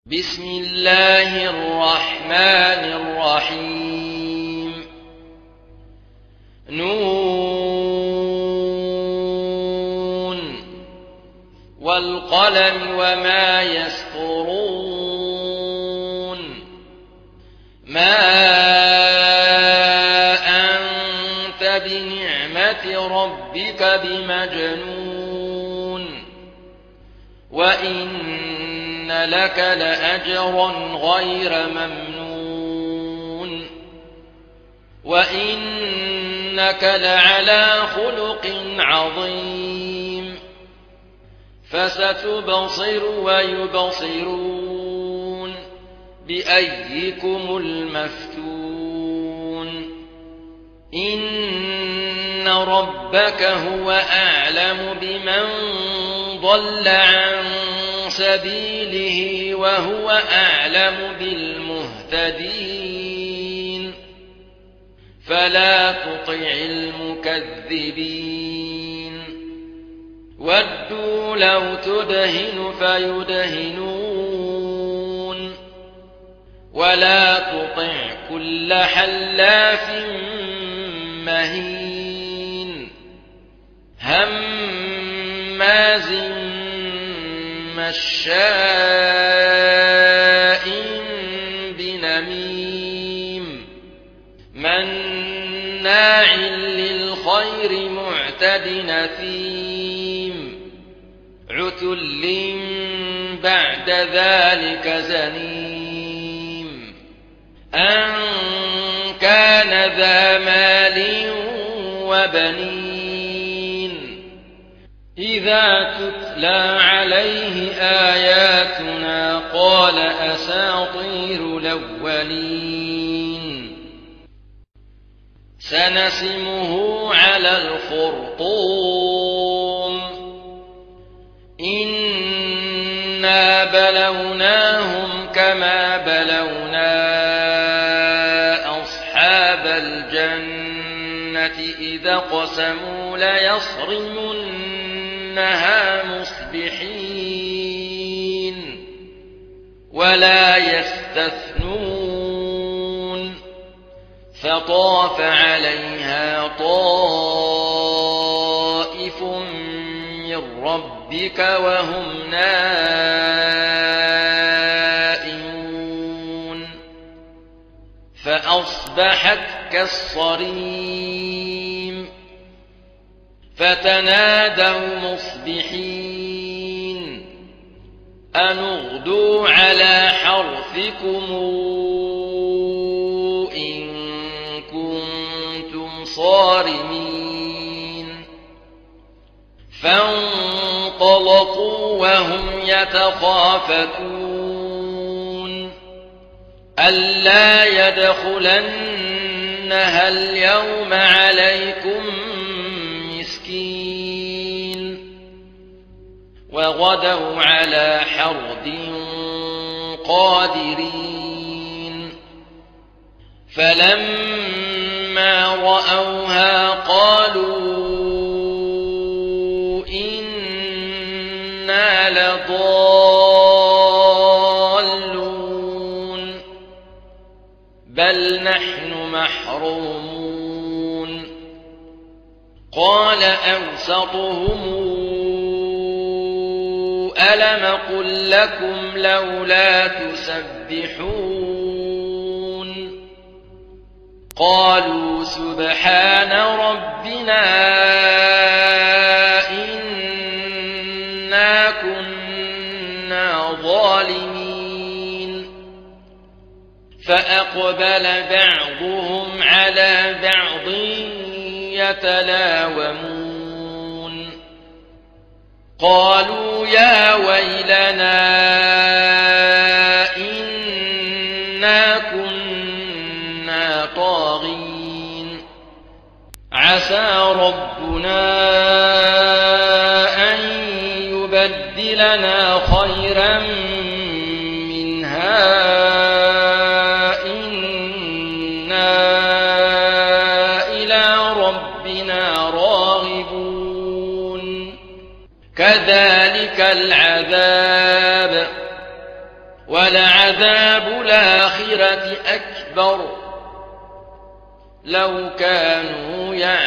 بسم الله الرحمن الرحيم نون والقلم وما يسطرون ما أنت بنعمة ربك بمجنون وإن لك لأجرا غير ممنون وإنك لعلى خلق عظيم فستبصر ويبصرون بأيكم المفتون إن ربك هو أعلم بمن ضل عن سبيله وهو أعلم بالمهتدين فلا تطع المكذبين ودوا لو تدهن فيدهنون ولا تطع كل حلاف مهين هماز مشاء بنميم مناع للخير معتد أثيم عتل بعد ذلك زنيم أن كان ذا مال وبنين إذا تتلى عليه آياتنا قال أساطير الأولين سنسمه على الخرطوم إنا بلوناهم كما بلونا أصحاب الجنة إذا قسموا ليصرمنها مصبحين ولا يستثنون فطاف عليها طائف من ربك وهم نائمون فأصبحت كالصريم فتنادوا مصبحين أن اغدوا على حرثكم إن كنتم صارمين فانطلقوا وهم يتخافتون ألا يدخلنها اليوم عليكم مسكين وغدوا على حرد قادرين فلما رأوها قالوا إنا لضالون بل نحن محرومون قال أوسطهم ألم قل لكم لولا تسبحون قالوا سبحان ربنا إنا كنا ظالمين فأقبل بعضهم على بعض يتلاومون قالوا يا ويلنا إنا كنا طاغين عسى ربنا أن يبدلنا خيرا منها إنا إلى ربنا راغبون كذلك العذاب ولعذاب الآخرة أكبر لو كانوا يعلمون